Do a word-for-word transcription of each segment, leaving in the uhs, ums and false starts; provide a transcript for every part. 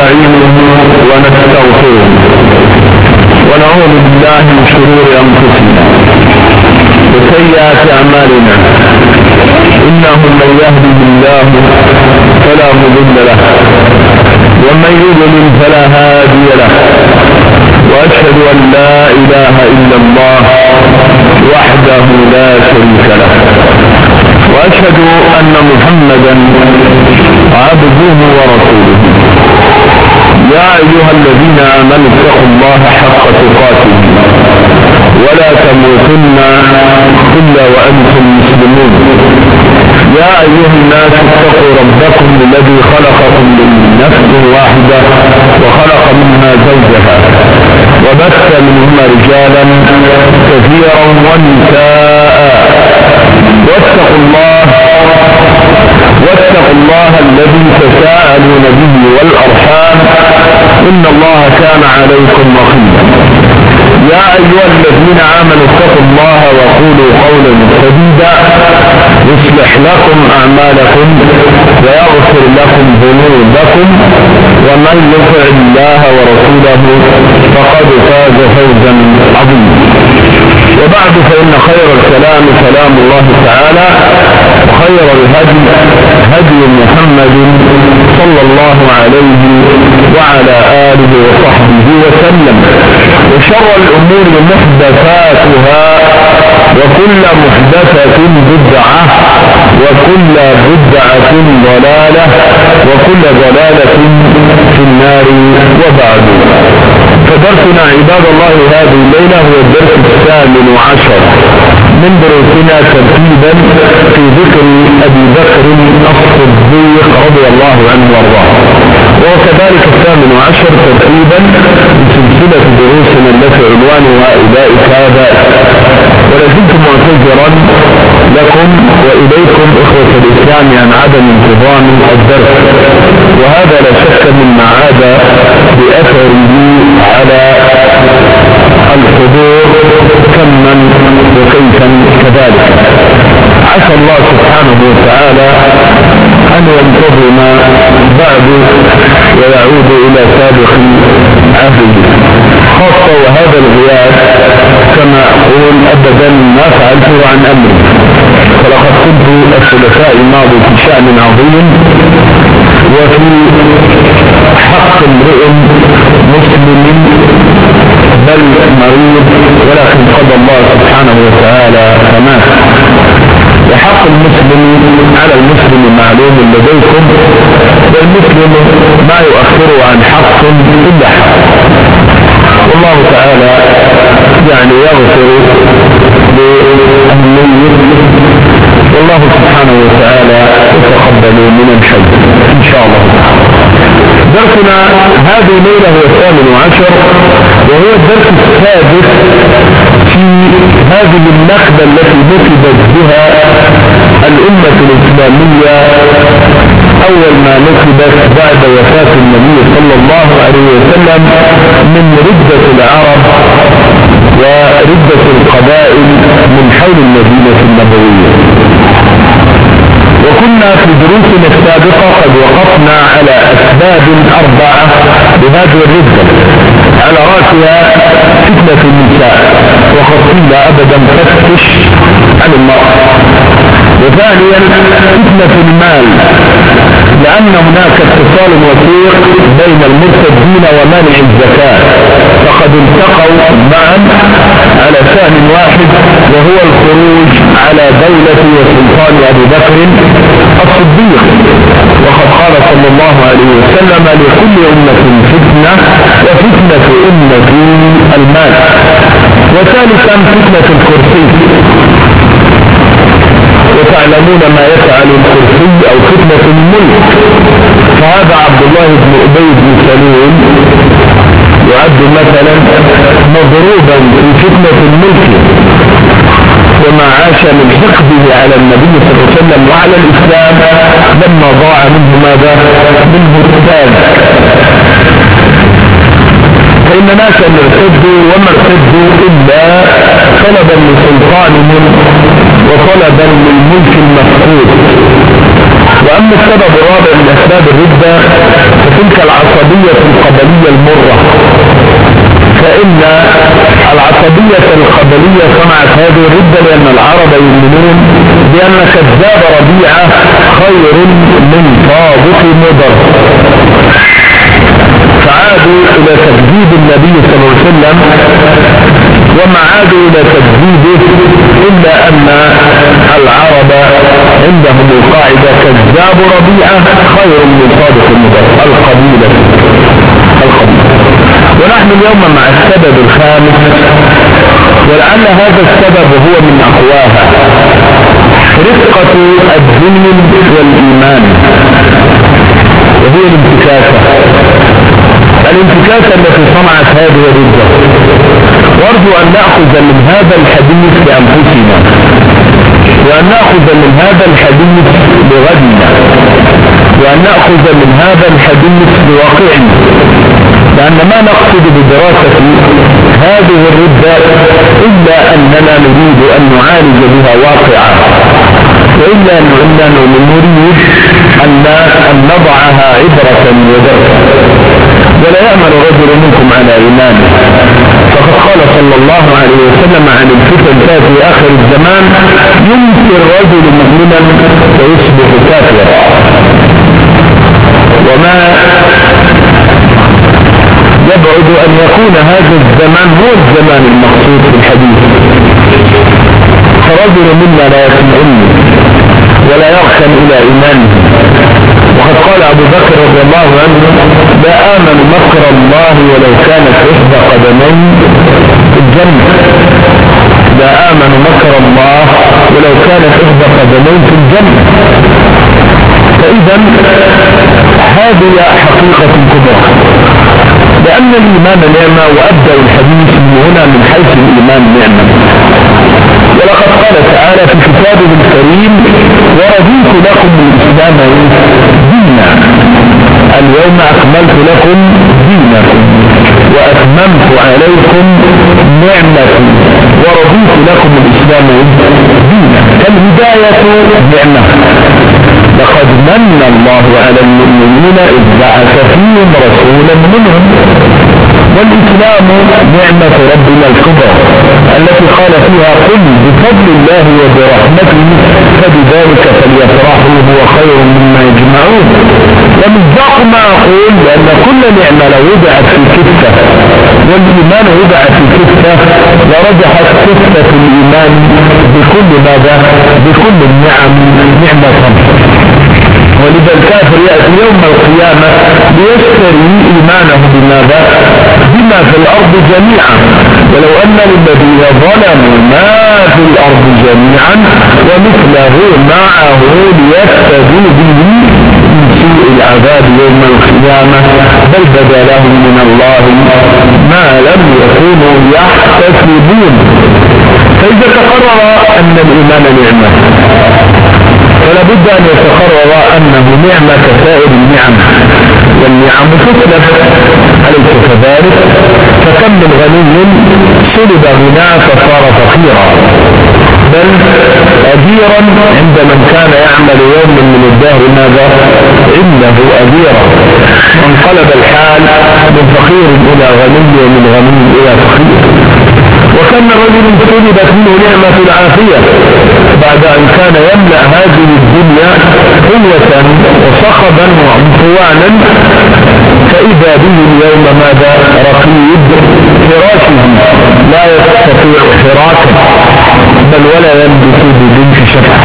ونستعينه ونستغفره ونعوذ بالله من شرور أنفسنا وسيئات أعمالنا، إنه من يهده الله فلا مضل له ومن يضلل فلا هادي له، وأشهد أن لا إله إلا الله وحده لا شريك له، وأشهد أن محمدا عبده ورسوله. يا أيها الذين آمنوا اتقوا الله حق تقاته ولا تموتن إلا وأنتم مسلمون. يا أيها الناس اتقوا ربكم الذي خلقكم من نفس واحدة وخلق منها زوجها وبث منهما رجالا كثيرا ونساء، واتقوا الله واتقوا الله الذي تساءلون به والأرحام، إن الله كان عليكم رقيبا. يا أيها الذين آمنوا اتقوا الله وقولوا قولا سديدا يصلح لكم أعمالكم ويغفر لكم ذنوبكم، ومن يطع الله ورسوله فقد فاز فوزا عظيما. وبعد، فإن خير الكلام كلام الله تعالى، وخير الهدي هدي محمد صلى الله عليه وعلى آله وصحبه وسلم، وشر الأمور محدثاتها، وكل محدثة بدعة، وكل بدعة ضلالة، وكل ضلالة في النار. وبعد، فدرسنا عباد الله هذه الليلة هو الدرس الثامن عشر من دروسنا ترتيبا في ذكر أبي بكر الصديق رضي الله عنه وارضاه، وكذلك الثامن عشر ترتيبا من سلسلة دروسنا التي عنوانها أولئك آباء. ولازلت معتذرا لكم وإليكم إخوة الإسلام عن عدم انتظام الدرس، وهذا لا شك مما عاد بأثره على الحضور كما وكيفا كذلك. عسى الله سبحانه وتعالى أن ينتظم بعد ويعود إلى سابق عهده، خاصة وهذا الغياب كما أقول أبدا ما فعلته عن أمري، فلقد كنت الثلاثاء الماضي في شأن عظيم وفي حق امرئ مسلم بل مريض، ولكن قضى الله سبحانه وتعالى فمات. وحق المسلم على المسلم معلوم لديكم، والمسلم ما يؤخر عن حق إلا حق، والله تعالى يعني يغفر للميت، والله سبحانه وتعالى يتقبل من الحي إن شاء الله. درسنا هذه الليلة هو الثامن عشر، وهو الدرس السادس في هذه النخبة التي نكبت بها الأمة الإسلامية أول ما نكبت بعد وفاة النبي صلى الله عليه وسلم من ردة العرب وردة القبائل من حول المدينة النبوية. وكنا في دروسنا السابقة قد وقفنا على أسباب أربعة لهذه الردة، على رأسها فتنة النساء، وقد قيل أبدا فتش عن المرأة. وثانيا فتنة المال، لأن هناك اتصال وثيق بين المرتدين ومانع الزكاة، فقد التقوا معا على شأن واحد، وهو الخروج على دولة وسلطان أبي بكر الصديق. وقد قال صلى الله عليه وسلم: لكل أمة فتنة وفتنة أمتي المال. وثالثا فتنة الكرسي، وتعلمون ما يفعل الكرسي أو فتنة الملك، فهذا عبد الله بن أبي بن سلول يعد مثلا مضروبا في فتنة الملك، وما عاش من حقده على النبي صلى الله عليه وسلم وعلى الإسلام لما ضاع منه ماذا؟ منه التاج. فإن ناسا ارتدوا وما ارتدوا إلا طلبا لسلطانهم وطلبا للملك المفقود، وأما السبب الرابع من أسباب الردة فتلك العصبية القبلية المرة، فإن العصبية القبلية صنعت هذه الردة لأن العرب يؤمنون بأن كذاب ربيعة خير من صادق مضر، فعادوا إلى تكذيب النبي صلى الله عليه وسلم، وما عادوا إلى تكذيبه إلا أن العرب عندهم القاعدة كذاب ربيعة خير من صادق مضر، القبيلة القبيلة. ونحن اليوم مع السبب الخامس، ولعل هذا السبب هو من أقواها، رقة الدين والإيمان، وهي الانتكاسة الانتكاسة التي صنعت هذه الردة. وارجو أن نأخذ من هذا الحديث لأنفسنا، وأن نأخذ من هذا الحديث لغدنا، وأن نأخذ من هذا الحديث لواقعنا، لأن ما نقصد بدراسة هذه الردة إلا أننا نريد أن نعالج بها واقعا، وإلا أننا نريد أن نضعها عبرة ودرسا. ولا يأمن رجل منكم على إيمانه، فقد قال صلى الله عليه وسلم عن الفتن في آخر الزمان يمسي الرجل مؤمنا ويصبح كافرا. وما يبعد أن يكون هذا الزمان هو الزمان المقصود في الحديث، فرجل منا لا يسمعني ولا يركن إلى إيمانه. وقد قال أبو بكر رضي الله عنه: لا آمن مكر الله ولو كانت إحدى قدمين في الجنة. لا آمن مكر الله ولو كانت إحدى قدمين في الجنة. فإذا هذه حقيقة كبرى، لأن الإيمان نعمة، وأبدأ الحديث من هنا من حيث الإيمان نعمة. ولقد قال تعالى في كتابه الكريم: ورضيت لكم الإسلام دينا، اليوم أكملت لكم دينكم وأتممت عليكم نعمتي ورضيت لكم الإسلام دينا. فالهداية نعمة، لقد من الله على المؤمنين إذ بعث فيهم رسولا منهم. والإسلام نعمة ربنا الكبرى التي قال فيها: قل بفضل الله وبرحمته فبذلك فليفرحوا هو خير مما يجمعون. ومصداق ما أقول بأن كل نعمة لو وضعت في كفة والإيمان وضع في كفة لرجحت كفة الإيمان بكل ماذا؟ بكل النعم نعمة. ولذا الكافر يأتي يوم القيامة ليشتري إيمانه بماذا؟ بما في الأرض جميعا. ولو أن للذين ظلموا ما في الأرض جميعا ومثله معه ليفتدوا به من سوء العذاب يوم القيامة بل بدا لهم من الله ما لم يكونوا يحتسبون. فإذا تقرر أن الإيمان نعمة فلا بد أن يتقرر أنه نعمة كسائر النعم، والنعم تسلب أليس كذلك؟ فكم من غني سلب غناه فصار فقيرا، بل أجيرا عند من كان يعمل يوم من الدهر ماذا؟ عنده أجيرا، وانقلب الحال من فقير إلى غني ومن غني إلى فقير. وكان رجل سلبت منه نعمة العافية بعد أن كان يملأ هذه الدنيا قوة وصخبا وعنفوانا، فإذا به اليوم ماذا؟ رقيب فراشه لا يستطيع حراكه بل ولا ينبت بدون شفع.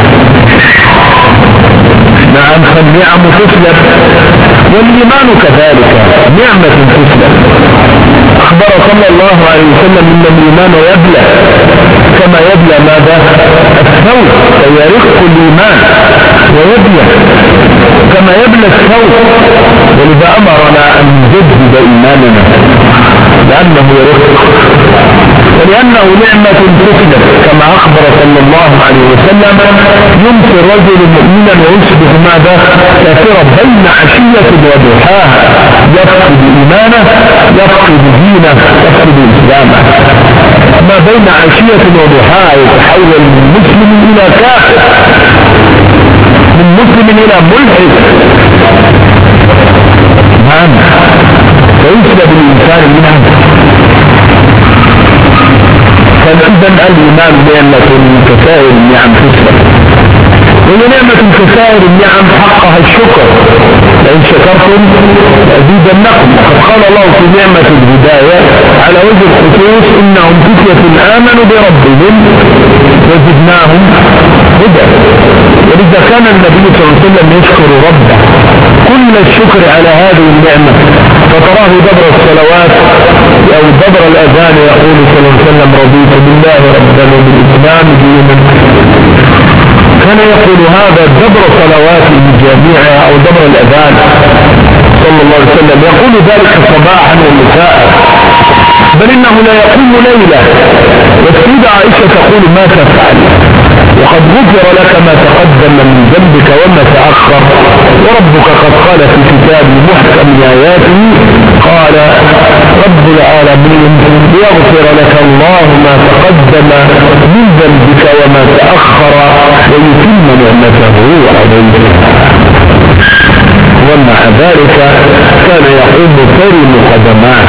نعم، فالنعم تسلب، والإيمان كذلك نعمة تسلب. أخبر صلى الله عليه وسلم أن الإيمان يبلى كما يبلى ماذا؟ الثوب، فيرق الإيمان ويبلى كما يبلى الثوب. ولذا أمرنا أن نجدد إيماننا لأنه يرق ولأنه نعمة تسلب، كما أخبر صلى الله عليه وسلم: يمسي الرجل مؤمنا ويصبح ماذا؟ كافرا بين عشية وضحاها، يفقد إيمانه يفقد دينه يفقد إسلامه. ما بين عشية وضحاها يتحول من مسلم إلى كافر. من مسلم إلى ملحد. نعم، فيسلب الإنسان منها. فإذا الإيمان نعمة كسائر النعم تسلب، ونعمة كسائر النعم حقها الشكر، لئن شكرتم لأزيدنكم. وقد قال الله في نعمة الهداية على وجه الخصوص إنهم فتية آمنوا بربهم وزدناهم هدى. ولذا كان النبي صلى الله عليه وسلم يشكر ربه كل الشكر على هذه النعمة، فتراه دبر الصلوات أو دبر الأذان يقول صلى الله عليه وسلم رضيت بالله ربا وبالإسلام دينا. كان يقول هذا دبر صلواته جميعها أو دبر الأذان صلى الله عليه وسلم، يقول ذلك صباحا ومساء، بل إنه لا يقوم ليلة. والسيدة عائشة تقول ما تفعل وقد غفر لك ما تقدم من ذنبك وما تأخر، وربك قد قال في كتاب محكم آياته قال رب العالمين ليغفر لك الله ما تقدم من ذنبك وما تأخر ويتم نعمته عليك. ومع ذلك كان يقوم ترم قدماه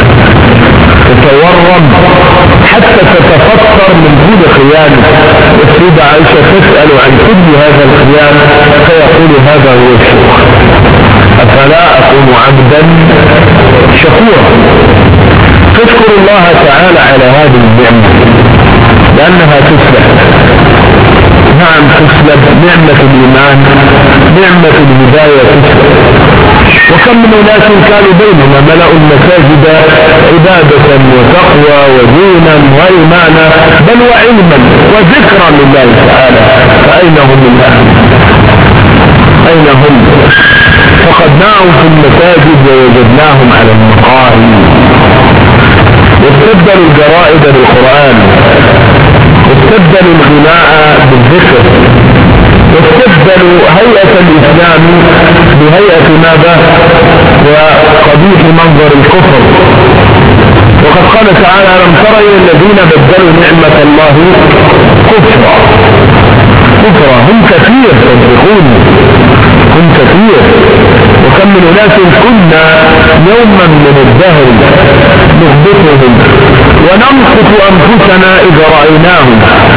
تتورم حتى تتفطر من كل خيانة. والسيدة عائشة تسأل عن كل هذا الخيان فيقول هذا هو الشكر، أفلا أكون عبدا شكورا. فاشكر الله تعالى على هذه النعمة لأنها تسلب. نعم تسلب نعمة الإيمان، نعمة الهداية تسلب. وكم من أناس كانوا بيننا ملأوا المساجد عبادة وتقوى ودينا وإيمانا بل وعلما وذكرا لله تعالى، فأين هم الآن؟ أين هم؟ فقدناهم في المساجد ووجدناهم على المقاهي، واستبدلوا الجرائد بالقرآن، واستبدلوا الغناء بالذكر، واستبدلوا هيئة الإسلام بهيئة ماذا؟ وقبيح منظر الكفر. وقد قال تعالى ألم تر إلى الذين بدلوا نعمة الله كفرا. كفرا هم كثير صدقوني، هم كثير. وكم من أناس كنا يوما من الدهر نغبطهم ونمقت أنفسنا إذا رأيناهم،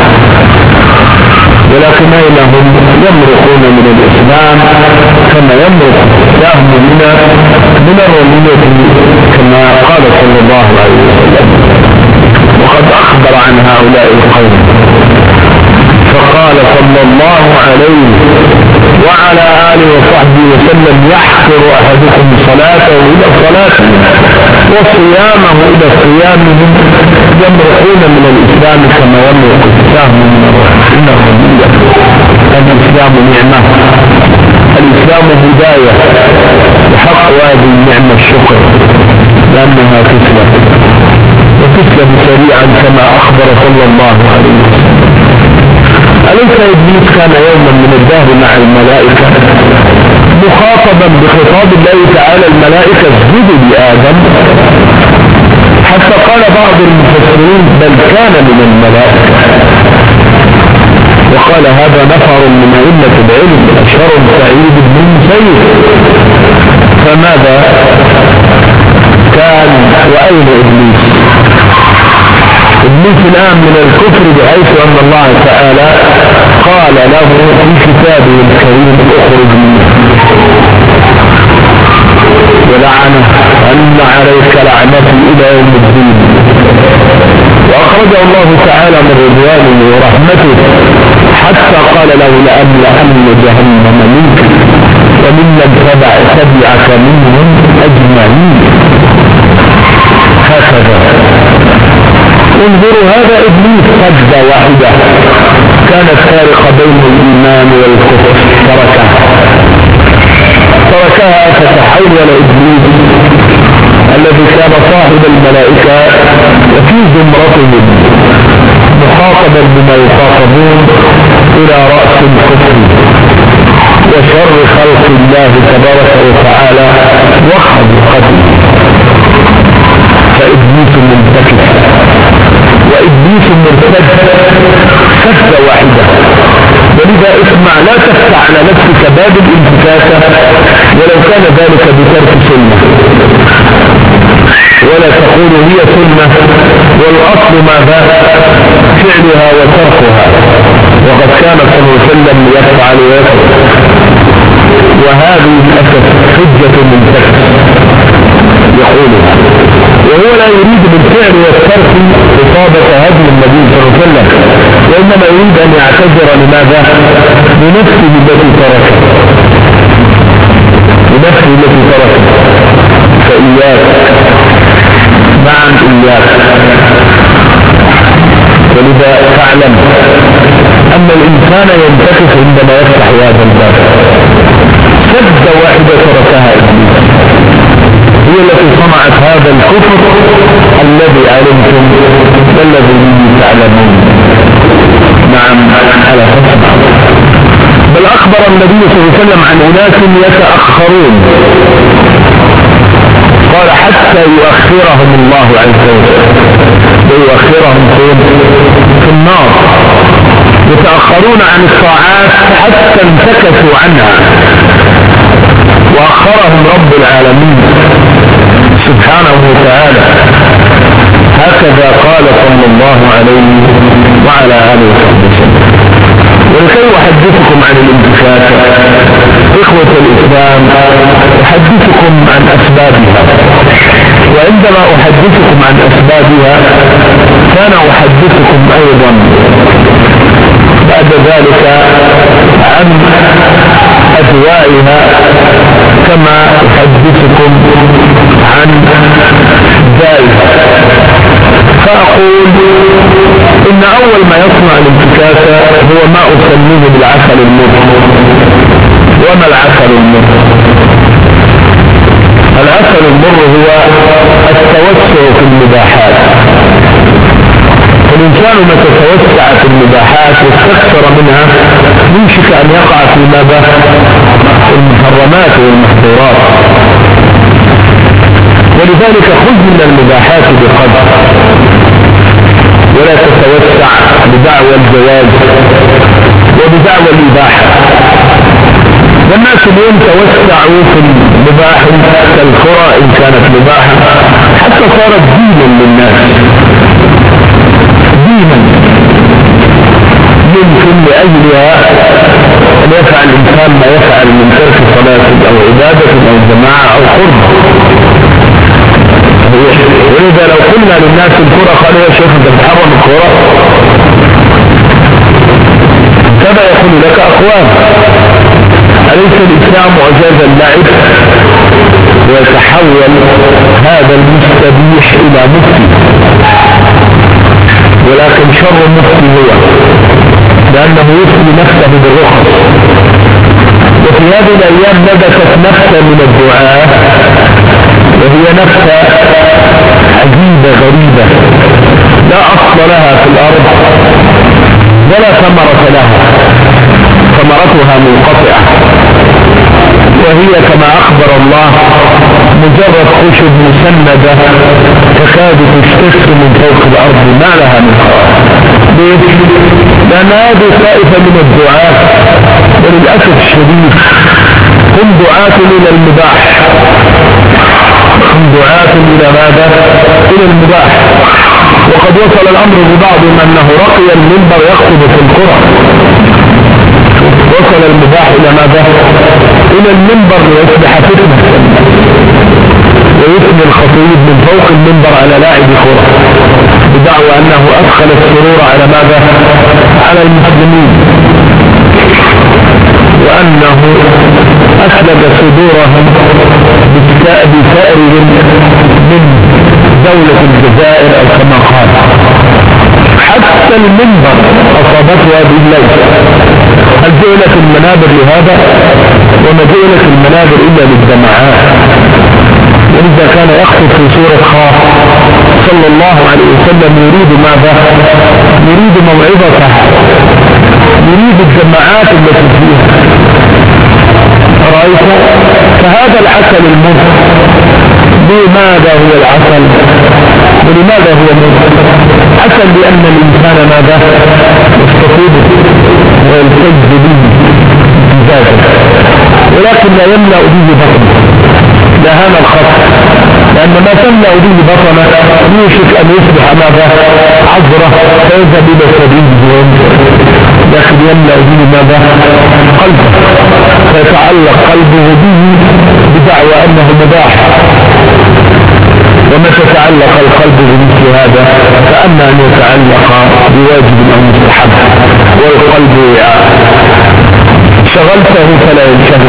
ولكن أين هم؟ يمرقون من الإسلام كما يمرق السهم من من الرمية كما قال صلى الله عليه وسلم. وقد أخبر عن هؤلاء القوم فقال صلى الله عليه وعلى آله وصحبه وسلم يحقر أحدكم صلاته إلى صلاته وصيامه إلى صيامهم، يمرقون من الإسلام كما يمرق السهم من الرمية. الإسلام نعمة، الإسلام هداية، وحق هذه النعمة الشكر لأنها تسلب وتسلب سريعا كما أخبر صلى الله عليه وسلم. أليس إبليس كان يوما من الدهر مع الملائكة مخاطبا بخطاب الله تعالى الملائكة اسجدوا لآدم، حتى قال بعض المفسرين بل كان من الملائكة، وقال هذا نفر من أئمة العلم أشهر سعيد بن المسيب. فماذا كان وأين إبليس؟ إبليس الآن من الكفر بحيث أن الله تعالى قال له في كتابه الكريم اخرج منه ولعنه أن عليك لعنتي إلى يوم الدين. وأخرجه الله تعالى من رضوانه ورحمته حتى قال له لأملأن جهنم منك ومن تبع تبعك منهم أجمعين. هكذا انظروا هذا إبليس سجدة واحدة كانت فارقة بين الإيمان والكفر تركها تركها فتحول إبليس الذي كان صاحب الملائكة وفي زمرتهم مخاطبا بما يخاطبون إلى رأس الكفر وشر خلق الله تبارك وتعالى وخلقته. فإبليس منتكس وإبليس مرتد سجدة واحدة ولذا اسمع، لا تفتح على نفسك باب الانتكاسة ولو كان ذلك بترك سنة، ولا تقول هي سنة والأصل ماذا؟ فعلها وتركها، وقد كان صلى الله عليه وسلم يفعل ويفعل، وهذه للأسف حجة منتكس يقولها، وهو لا يريد بالفعل والترك إصابة هدي النبي صلى الله عليه وسلم، وإنما يريد أن يعتذر لماذا؟ لنفسه التي تركه، لنفسه التي تركه. فإياك، نعم إياك. ولذا تعلم أن الإنسان ينتكس عندما يفتح هذا الباب. سد واحدة تركها إبليس هي التي صنعت هذا الكفر الذي علمتم والذي تعلمون. نعم على فسمع. بل أخبر النبي صلى الله عليه وسلم عن أناس يتأخرون، قال حتى يؤخرهم الله عز وجل، ويؤخرهم في النار، يتأخرون عن الطاعات حتى انتكسوا عنها، وأخرهم رب العالمين سبحانه وتعالى. هكذا قال صلى الله عليه وعلى آله وسلم. ولكي أحدثكم عن الانتكاسة إخوة الإسلام أحدثكم عن أسبابها، وعندما أحدثكم عن أسبابها كان أحدثكم أيضا بعد ذلك عن أدوائها كما أحدثكم عن دائها. فأقول إن أول ما يصنع الانتكاسة هو ما أسميه بالعسل المر. وما العسل المر؟ العسل المر هو التوسع في المباحات. الإنسان متى توسع في المباحات واستكثر منها يمشك أن يقع في ماذا؟ المحرمات والمحظورات. ولذلك خذ من المباحات بقدر، ولا تتوسع بدعوى الجواز وبدعوى الإباحة. والناس اليوم توسعوا في المباح كالكرة إن كانت مباحة، حتى صارت دينا للناس، دينا يمكن لأجلها أن يفعل الإنسان ما يفعل من ترك صلاة أو عبادة أو جماعة أو قرب. وإذا لو قلنا للناس الكرة قالوا يا شيخ أنت بتحرم الكرة، كذا يقول لك أقوام أليس الإسلام أجاز اللعب؟ ويتحول هذا المستبيح إلى مفتي، ولكن شر مفتي هو لأنه يفتي نفسه بالرخص. وفي هذه الأيام نبتت نفسه من الدعاء، وهي نفسه عجيبة غريبة لا أصل لها في الأرض ولا ثمرة لها، ثمرتها منقطعة، وهي كما أخبر الله مجرد خشب مسندة تكاد تشتت من فوق الأرض ما لها من قرار. ليش؟ لأن هذه طائفة من الدعاة، وللأسف الشديد هم دعاة إلى المباح، هم دعاة إلى ماذا؟ إلى المباح. وقد وصل الأمر ببعضهم أنه رقي المنبر يخطب في القرى، وصل المباح إلى ماذا؟ إلى المنبر ليصبح فتنة، ويثني الخطيب من فوق المنبر على لاعب كرة بدعوى أنه أدخل السرور على ماذا؟ على المسلمين، وأنه أسلب صدورهم بسائرهم من دولة الجزائر أو كما قال. حتى المنبر أصابته هذه الليلة. هل جعلت المنابر لهذا؟ وما جعلت المنابر إلا للجماعات. ولذا كان يخطب في سورة خاف صلى الله عليه وسلم يريد ماذا؟ يريد موعظته، يريد الجماعات التي فيها. رأيت؟ فهذا العسل المر. لماذا هو العسل؟ ولماذا هو مر؟ عسل لأن الإنسان ماذا؟ يستطيب ويلتز به ذاته، ولكن لا يملأ به بطنه، لا هذا الخط، لأن ما تملأ به بطنه يوشك أن يصبح ماذا عذرة فيذهب إلى سبيل الجنون، لكن يملأ به ماذا قلبه، فيتعلق قلبه به بدعوى أنه مباح. ومتى تعلق القلب بمثل هذا فأما أن يتعلق بواجب أو مستحب، والقلب شغلته فلا ينشغل،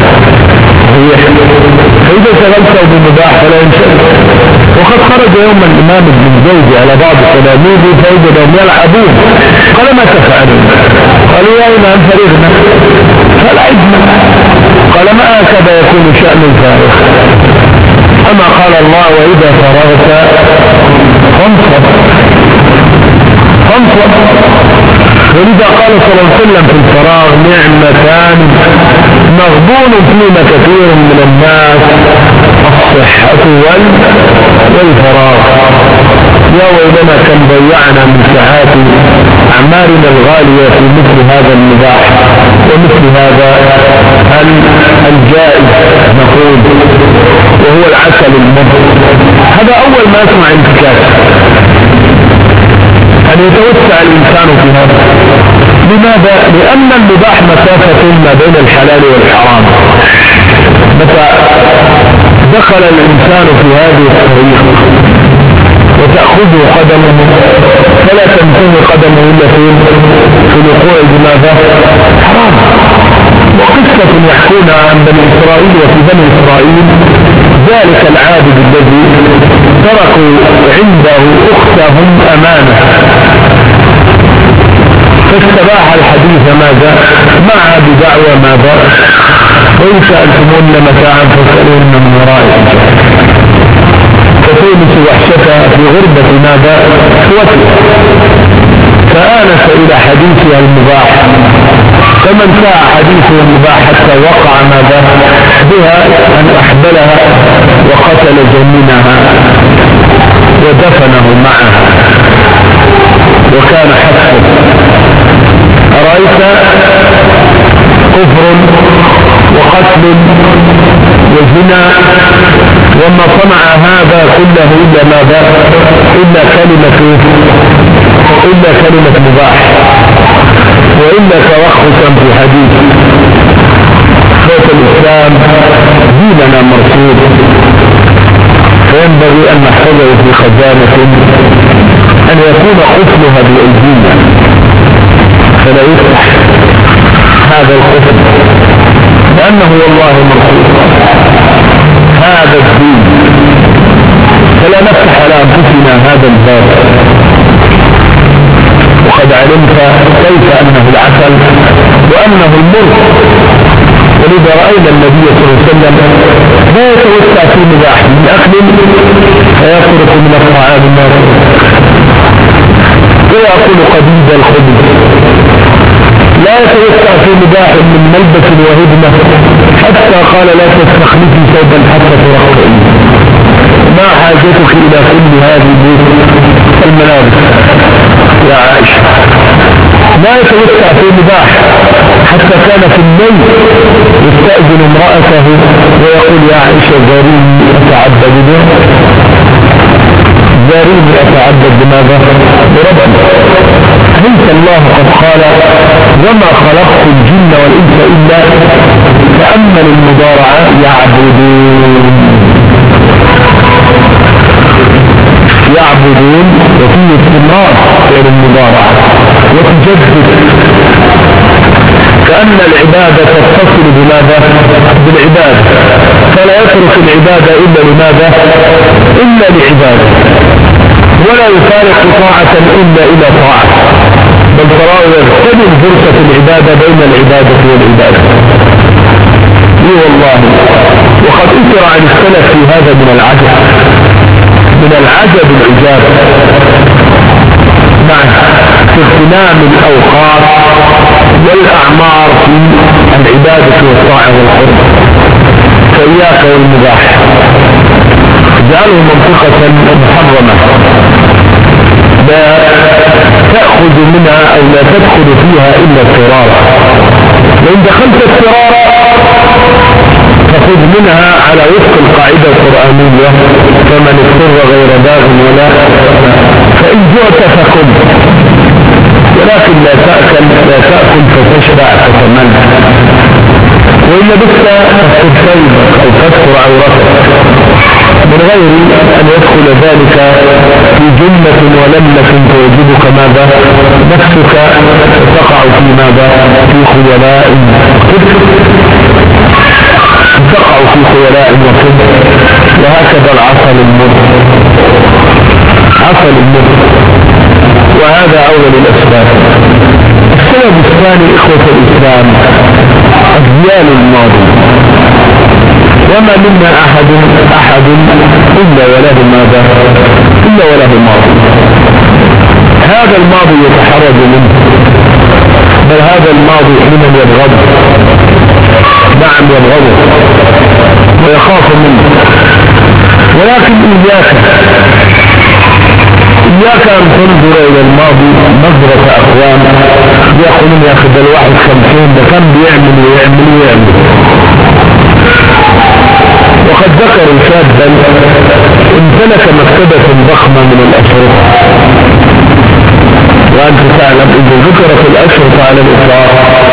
فإذا شغلته بمباح فلا ينشغل. وقد خرج يوم الإمام ابن الجوزي على بعض تلاميذه فوجدهم يلعبون، قال ما تفعلون؟ قالوا يا إمام فرغنا فلعبنا. قال ما هكذا يكون شأن الفارغ، أما قال الله وإذا فرغت فانصب فانصب. ولذا قال صلى الله عليه وسلم في الفراغ نعمتان مغبون فيما كثير من الناس، الصحة والفراغ. يا ويلنا كم ضيعنا من ساعات أعمارنا الغالية في مثل هذا المباح ومثل هذا الجائز نقول، وهو العسل المر. هذا أول ما يسمع انتكاس أن يتوسع الإنسان في هذا. لماذا؟ لأن المباح مسافة ما بين الحلال والحرام. متى دخل الإنسان في هذه الطريق وتأخذه قدمه فلا تنتهي قدمه إلا في الوقوع بماذا؟ حرام. وقصة يحكونها عن بني إسرائيل، وفي بني إسرائيل ذلك العابد الذي تركوا عنده أختهم أمانة، فاستباح الحديث ماذا معها بدعوى ماذا وإن سألتمون متاعا فاسألون من ورائهم، فتونس وحشتها في غربة ماذا اخوته، فآنس إلى حديثها المباح، فمن ساع حديثها المباح حتى وقع ماذا بها أن أحبلها وقتل جنينها ودفنه معها وكان حسن. أرأيت كفر وقتل وزنا، وما صنع هذا كله إلا ماذا إلا كلمة إلا كلمة مباح وإلا توخصا في حديث. صوت الإسلام ديننا مرسول، فينبغي أن نحفظه في خزانة أن يكون قفلها بأيدينا فلا يفتح هذا القفل، لأنه والله مرسول هذا الدين، فلا نفتح على أنفسنا هذا الباب. وقد علمت كيف أنه العسل وأنه الملك، ولذا رأينا النبي صلى الله عليه وسلم لا يتوسع في مباح من أكل فيترك من الطعام الناس ويأكل قديد الخبز، لا يتوسع في مباح من ملبس وهدمة حتى قال لا تستخلفي ثوبا حتى ترقعي. ما حاجتك إلى كل هذه الملابس يا عائشة؟ لا يتوسع في مباح حتى كان في الليل يستأذن امرأته ويقول يا عائشة زاريني أتعبد به، زاريني أتعبد بماذا؟ بربي. ليس الله قد قال وما خلقت الجن والإنس إلا تأمل المضارعة يعبدون يعبدون وفيه استمرار غير المضارعة وتجدد، كأن العبادة تتصل بماذا؟ بالعبادة، فلا يترك العبادة إلا لماذا؟ إلا لعبادة، ولا يفارق طاعة إلا إلى طاعة، بل تراه يغتنم فرصة العبادة بين العبادة والعبادة. اي والله، وقد أثر عن السلف في هذا من العجب من العجب العجاب مع اغتنام الأوقات والأعمار في العبادة والطاعة والقرب. فإياك والمباح، اجعله منطقة محرمة، لا تأخذ منها أو لا تدخل فيها إلا اضطرارا. وإن دخلت اضطرارا فخذ منها على وفق القاعدة القرآنية فمن اضطر غير باغ ولا فإن جعت فكل، ولكن لا تأكل لا تأكل فتشبع فتمل. وإن بست تكسر ثوبك أو تكسر عورتك من غير أن يدخل ذلك في جملة ولمة توجبك ماذا نفسك تقع في ماذا في خيلاء تقع في خيلاء وكذب. وهكذا العسل المر عسل المر، وهذا أول الأسباب. السبب الثاني إخوة الإسلام أجيال الماضي، وما منا أحد أحد إلا وله ماذا إلا وله ماضي. هذا الماضي يتحرج منه، بل هذا الماضي لمن يبغض نعم يبغضه ويخاف منه. ولكن إياك إياك أن تنظر إلى الماضي نظرة أقوام يقولون يا أخي ده الواحد خمسين ده كان بيعمل ويعمل ويعمل. وقد ذكروا شابا امتلك مكتبة ضخمة من الأشرطة، وأنت تعلم إذا ذكرت الأشرطة على الإطلاق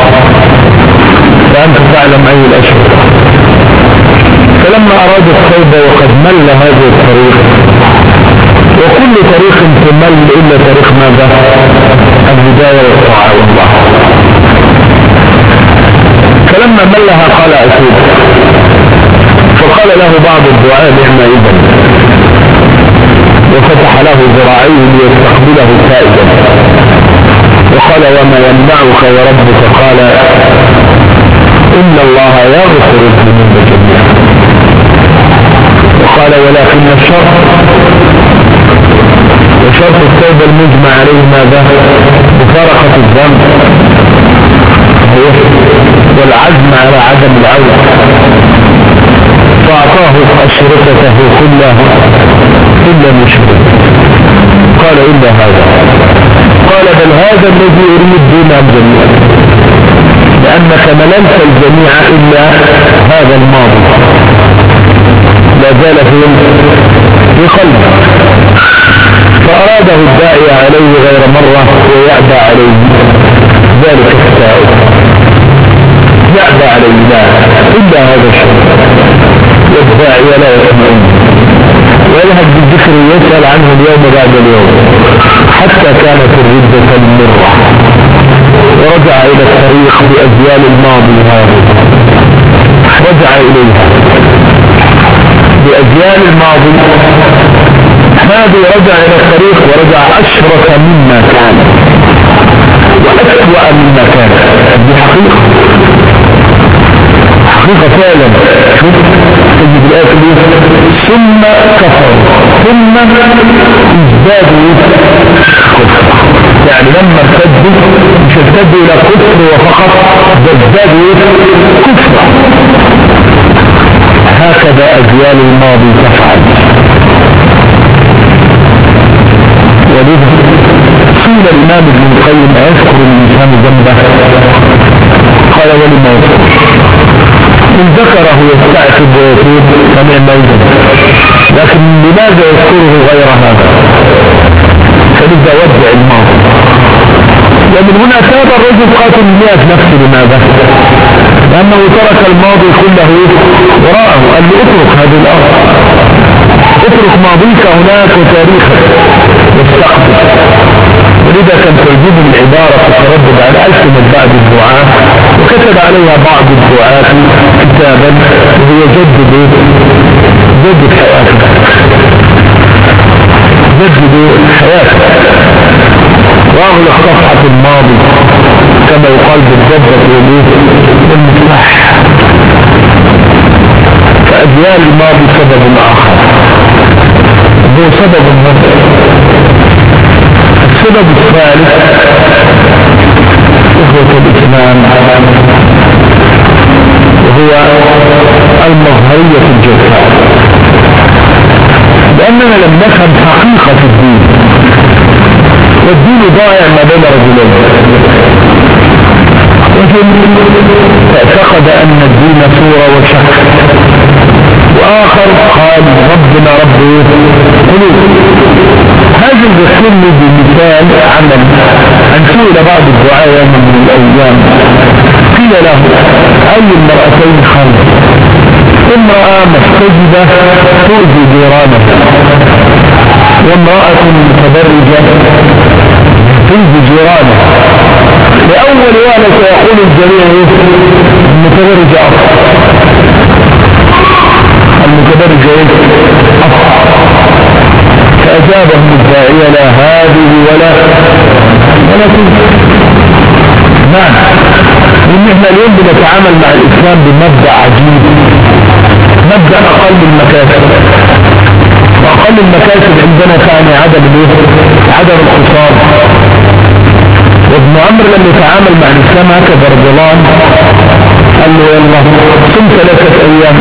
فأنت تعلم أي الأشرطة. فلما أراد التوبة وقد مل هذه الطريق، وكل طريق تمل إلا طريق ماذا البداية والطاعة والله، فلما ملها قال أتوب. فقال له بعض الدعاء نعم إذن، وفتح له ذراعيه ليستقبله سائدا وقال وما يمنعك يا ربك؟ قال إن الله يغفر الذنوب جميعا. وقال ولكن الشرط وشرط التوبة المجمع عليه ماذا مفارقة الذنب والعزم على عدم العودة. فأعطاه أشرطته كلها إلا مشرك. قال إلا هذا. قال بل هذا الذي يريد دون الجميع، لأنك مللت الجميع إلا هذا الماضي لا زال في قلبك. فأراده الداعي عليه غير مرة ويعبى عليه ذلك السائل، يعبى عليه لا إلا هذا الشيء، والداعي لا يسمعون ويذهب بالذكر يسأل عنه اليوم بعد اليوم حتى كانت الردة المرة، ورجع إلى الطريق بأجيال الماضي هذه، رجع إليها بأجيال الماضي هذه، رجع إلى الطريق ورجع أشرف مما كان وأسوأ مما كان. دي حقيقة حقيقة فعلا. شوف تجد الآية دي ثم كفر ثم ازدادوا كفر، يعني لما ارتدوا مش ارتدوا إلى كفر وفقط، ازدادوا كفر. هكذا أجيال الماضي تفعل. ولذا قيل الإمام ابن القيم أذكر الإنسان ذنبه؟ قال ولما يذكر؟ إن ذكره يستعتب ويتوب فنعم الذنب، لكن لماذا يذكره غير هذا؟ فلذا ودع الماضي. ومن هنا تاب الرجل قاتل مئة نفس. لماذا؟ لأنه ترك الماضي كله وراءه. قال له اترك هذه الأرض، اترك ماضيك هناك وتاريخك واستقبل. ولذا كان تعجبني العبارة تتردد على ألسنة بعض الدعاة، وكتب عليها بعض الدعاة كتابا وهو جدد جدد حياتك جدد حياتك واغلق صفحة الماضي كما يقال بالضبط والمفتاح. فأجيال الماضي سبب آخر هو سبب النظر. السبب الثالث إخوة الإسلام وهو المظهرية الجزاء، لأننا لم نفهم حقيقة الدين والدين ضائع ما بين رجلين. اعتقد ان الدين صورة وشكل، واخر قال ربنا رب قلوب. هذا يذكرني بمثال عمل ان سئل بعض الدعاء يوم من الايام قيل له اي المرأتين خير؟ امرأة محتجبة تؤذي جيرانها، وامرأة متبرجة تؤذي جيرانها. لأول واحدة سيقول الجميع المتبرجة أفضل، المتبرجة أفضل. فأجابهم الداعية لا هذه ولا ولا تلك. نعم، وإن احنا اليوم بنتعامل مع الإسلام بمبدأ عجيب، مبدأ أقل المكاسب. وأقل المكاسب عندنا تعني عدم عدم الخسارة. وابن عمرو لما يتعامل مع الإسلام هكذا رضي الله عنه قال له يلا صم ثلاثة أيام.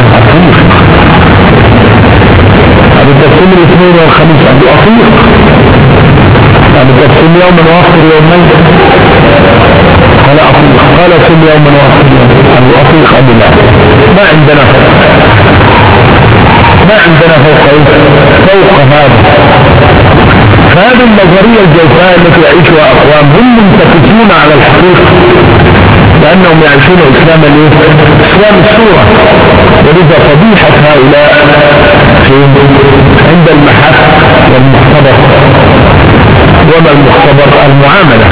قال له تصوم الاثنين والخميس. قال له أطيق. قال له تصوم يوما وآخر يومين. قال أطيق. قال صم يوما وآخر يومين. قال له أطيق. قال له لا، ما عندنا فوق، ما عندنا فوق فوق هذا. فهذه النظرية الجوفاء التي يعيشها أقوام هم منتكسون على الحقيقة، لأنهم يعيشون إسلام إسلام الصورة. ولذا فضيحة هؤلاء عند المحك والمختبر. وما المختبر؟ المعاملة.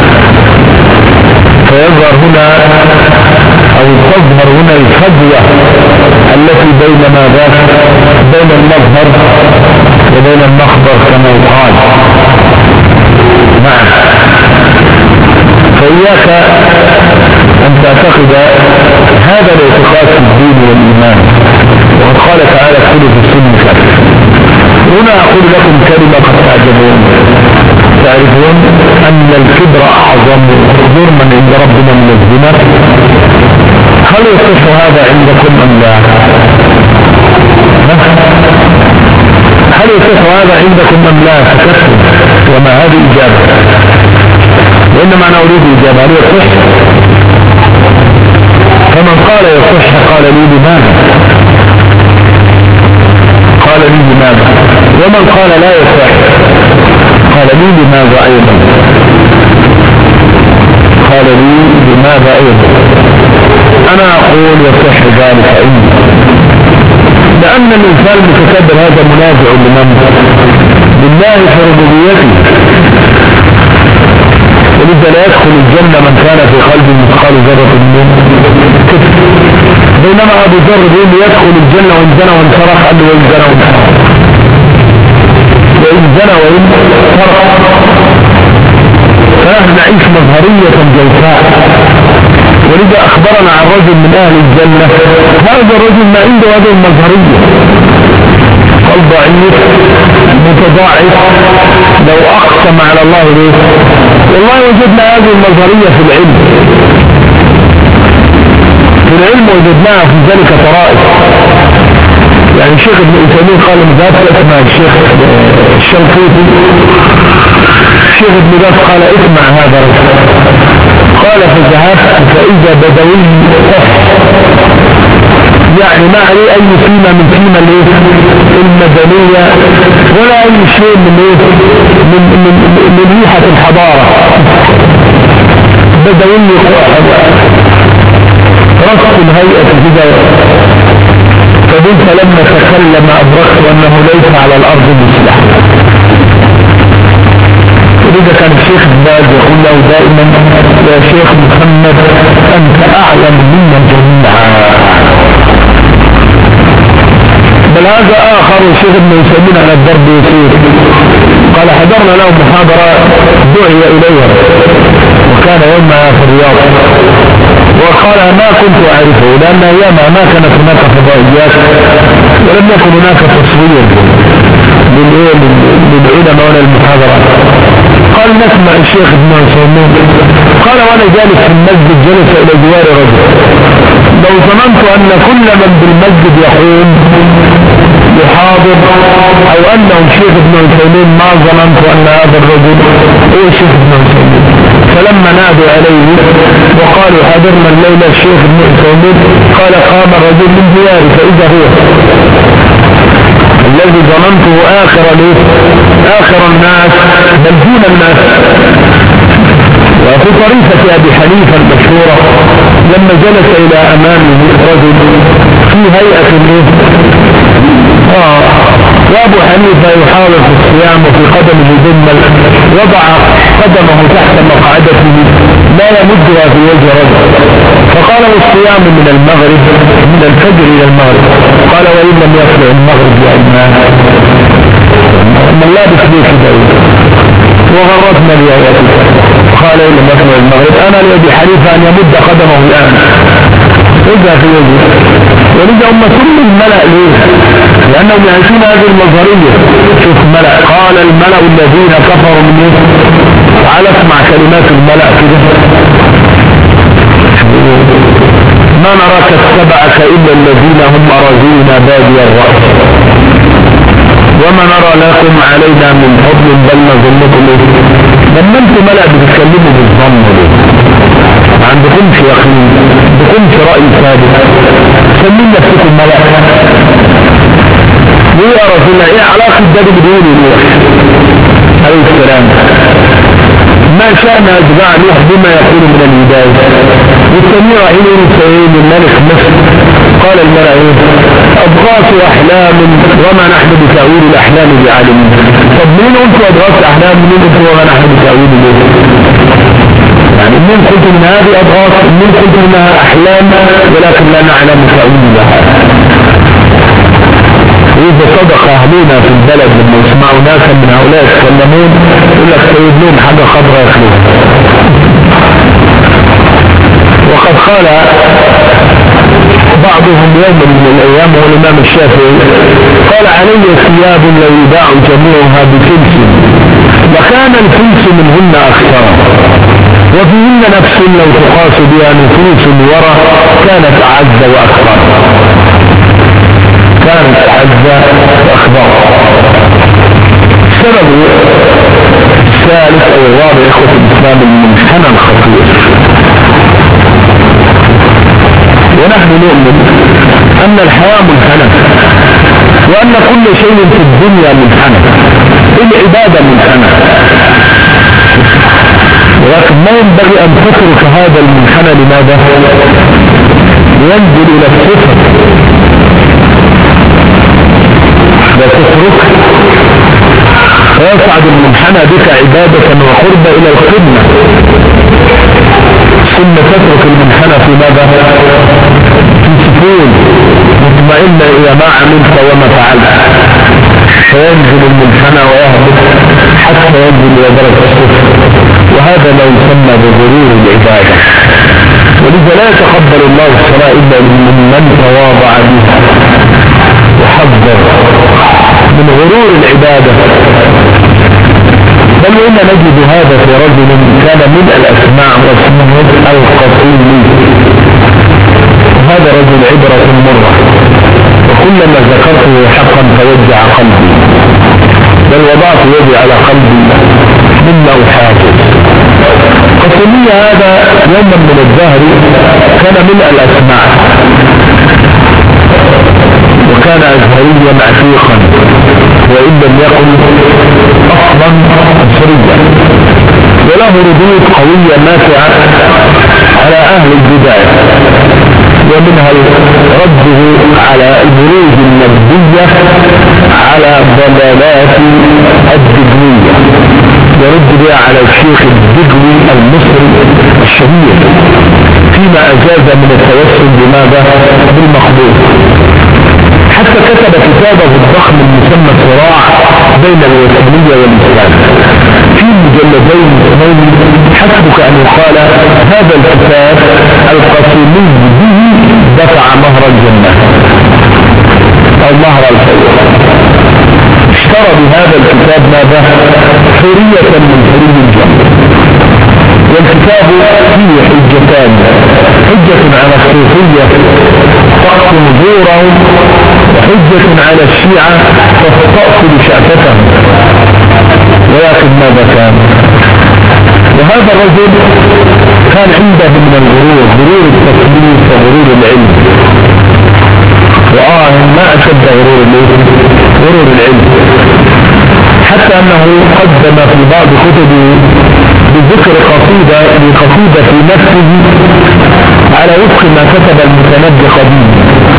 فيظهر هنا أو تظهر هنا الفجوة التي بين ماذا؟ بين المظهر وبين المخبر كما يقال. نعم. فإياك أن تعتقد هذا الاعتقاد في الدين والإيمان. وقد قال تعالى كل في السن كافر. هنا أقول لكم كلمة قد تعجبون. تعرفون أن الكبر أعظم جرما عند ربنا من الزنا. هل يصح هذا عندكم أم لا؟ هل يصح هذا عندكم أم لا؟ سكتتم وما هذه إجابة، وإنما أنا أريد إجابة. هل يصح؟ فمن قال يصح قال لي لماذا؟ قال لي لماذا؟ ومن قال لا يصح قال لي لماذا أيضا؟ قال لي لماذا أيضا؟ أنا أقول يصح ذلك عندي، لأن الإنسان المتكبر هذا منازع لمن؟ بالله في ربوبيته. ولذا لا يدخل الجنة من كان في قلبه مثقال ذرة من كبر. بينما أبو ذر يقول يدخل الجنة وإن زنى وإن سرق. قال له وإن زنى وإن سرق، وإن زنى وإن سرق. فنحن نعيش مظهرية جوفاء. ولذا أخبرنا عن رجل من أهل الجنة، هذا الرجل ما عنده هذه المظهرية. قال ضعيف متضاعف لو أقسم على الله ليه؟ والله وجدنا هذه المظهرية في العلم، في العلم وجدناها في ذلك طرائف. يعني الشيخ ابن عثيمين قال مذات اسمع الشيخ الشنقيطي، الشيخ ابن باز قال اسمع هذا الرجل، قال فذهبت فإذا بدوي يعني ما عليه أي قيمة من قيمة المدنية ولا أي شيء من من من, من ريحة الحضارة. بدوي رص الهيئة كده. فقلت لما تكلم أدركت أنه ليس على الأرض مثله. ولذا كان الشيخ باز يقول له دائما يا شيخ محمد أنت أعلم منا جميعا. بل هذا آخر الشيخ ابن عثيمين على الضرب يسير قال حضرنا له محاضرة دعي إليها وكان يومها في الرياض، وقال ما كنت أعرفه لأن أيامها ما كانت هناك فضائيات ولم يكن هناك تصوير للعلماء ولا المحاضرات. قال نسمع الشيخ ابن عثيمين قال وانا جالس في المسجد جلس الى جوار رجل، لو ظننت ان كل من بالمسجد يقوم يحاضر او انه الشيخ ابن عثيمين ما ظننت ان هذا الرجل هو الشيخ ابن عثيمين. فلما نادوا عليه وقالوا حضرنا الليلة الشيخ ابن عثيمين قال قام الرجل من دياره فاذا هو الذي ظننته اخر ليه اخر الناس بل دون الناس. وفي طريقة ابي حنيفة المشهورة لما جلس الى امامه رجل في هيئة ايه آه. وابو حنيفة يحاول في الصيام وفي قدمه ذمل وضع قدمه تحت مقعدته لا يمدها في وجه رجل فقال الصيام من المغرب من الفجر الى المغرب قال وإن لم يطلع المغرب لأنها من لابس ليش داود وغرتنا رواياتك قال إن لم يطلع المغرب أنا لأبي حنيفة أن يمد قدمه الآن إذا في وجه. ولذا هم كل الملأ ليه لأنهم يعيشون هذه المظهرية. شوف ملأ قال الملأ الذين كفروا من تعال اسمع كلمات الملأ كده ما نراك اتبعك إلا الذين هم أراذلنا بادي الرأي وما نرى لكم علينا من فضل بل نظنكم لما انتم ملأ بتتكلموا بالظن ليه ما عندكمش يقين ما عندكمش رأي ثابت سمين نفسكم ملأ ليه يا رسول الله ايه علاقة ده بدون نوح عليه السلام ما شأن أتباع نوح بما يقول من الهداية والتنمير عينه سيد الملك مصر قال الملأ أضغاث أحلام وما نحن بتأويل الأحلام بعالمين. طب مين أنتوا أضغاث أحلام مين أنتوا وما نحن بتأويل ليه يعني مين قلت من هذه أضغاث مين قلت منها أحلام ولكن لا نعلم تأويل لها. وإذا صدق أهلنا في البلد لما يسمعوا ناسا من هؤلاء يتكلمون يقول لك سيد لهم حاجة خضراء يخلوها. وقد قال بعضهم يوم من الأيام والإمام الشافعي قال علي ثياب لو يباع جميعها بفلس وكان الفلس منهن أكثر وفيهن نفس لو تقاس بها نفوس ورى كانت أعز وأكبر كانت أعز وأكبر. السبب الثالث أو الرابع إخوة الإسلام المنحنى الخطير ونحن نؤمن أن الحياة منحنى وأن كل شيء في الدنيا منحنى العبادة منحنى ولكن ما ينبغي أن تترك هذا المنحنى لماذا؟ لينزل إلى الصفر لا تترك ويصعد المنحنى بك عبادة وقرب إلى القمة ثم تترك المنحنى في ماذا؟ في سكون مطمئن إلى ما عملت وما فعلت فينزل المنحنى ويهبط حتى ينزل إلى درجة الصفر وهذا ما يسمى بغرور العبادة. ولذا لا يتقبل الله الصلاة إلا من تواضع بها وحذر من غرور العبادة. بل وإن نجد هذا في رجل كان من الأسماع واسمه القصيم وهذا رجل عبرة مرة وكلما ذكرته حقا توجع قلبي بل وضعت يدي على قلبي مما أحاجز. قصيمي هذا يوما من الدهر كان من الأسماع وكان أزهريا عتيقا وإن لم يكن أصلا مصريا وله ردود قوية نافعة على أهل البداية ومنها رده على البروج النبوية على ضلالات الدجوية يرد بها على الشيخ الدجوي المصري الشهير فيما أجاز من التوسل بماذا بالمقبول حتى كتب كتابه الضخم المسمى صراع بين الوثنية والإسلام في مجلدين اثنين حسبك أن يقال هذا الكتاب القصيمي به دفع مهر الجنة أو مهر الخير. اشترى بهذا الكتاب ماذا؟ حرية من حرية الجنة. والكتاب فيه حجتان حجة على الصوفية تقسم زورهم وحجة على الشيعة تستأصل شأفتهم، ولكن ماذا كان؟ وهذا الرجل كان عنده من الغرور، غرور التكليف وغرور العلم، وآه ما أشد غرور غرور العلم، حتى أنه قدم في بعض كتبه بذكر قصيدة لقصيدة في نفسه على وفق ما كتب المتنبي قديما.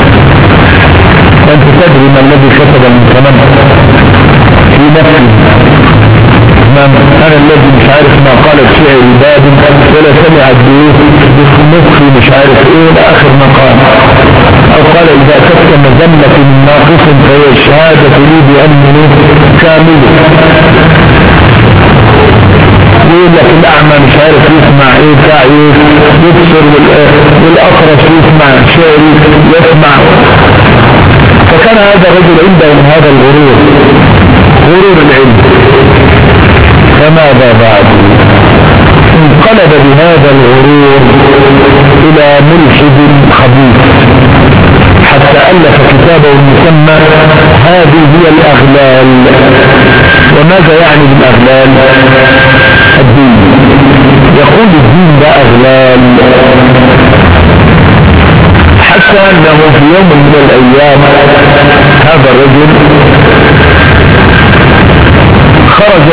وأنت تدري ما الذي كتب المتنبي في نفسه؟ أنا الذي مش عارف ما قالت شعر باب ولا سمع الديوث بخمسي مش عارف ايه لآخر ما قال، أو قال إذا أتت مذمة من ناقص فهي الشهادة لي بأنه كامل. يقول لك الأعمى مش عارف يسمع ايه بتاع يبصر، والأطرش يسمع شعري يسمع. فكان هذا الرجل عنده من هذا الغرور، غرور العلم. فماذا بعد؟ انقلب بهذا الغرور إلى ملحد خبيث، حتى ألف كتابه المسمى هذه هي الأغلال. وماذا يعني بالأغلال؟ الدين. يقول الدين ده أغلال، حتى أنه في يوم من الأيام هذا الرجل خرج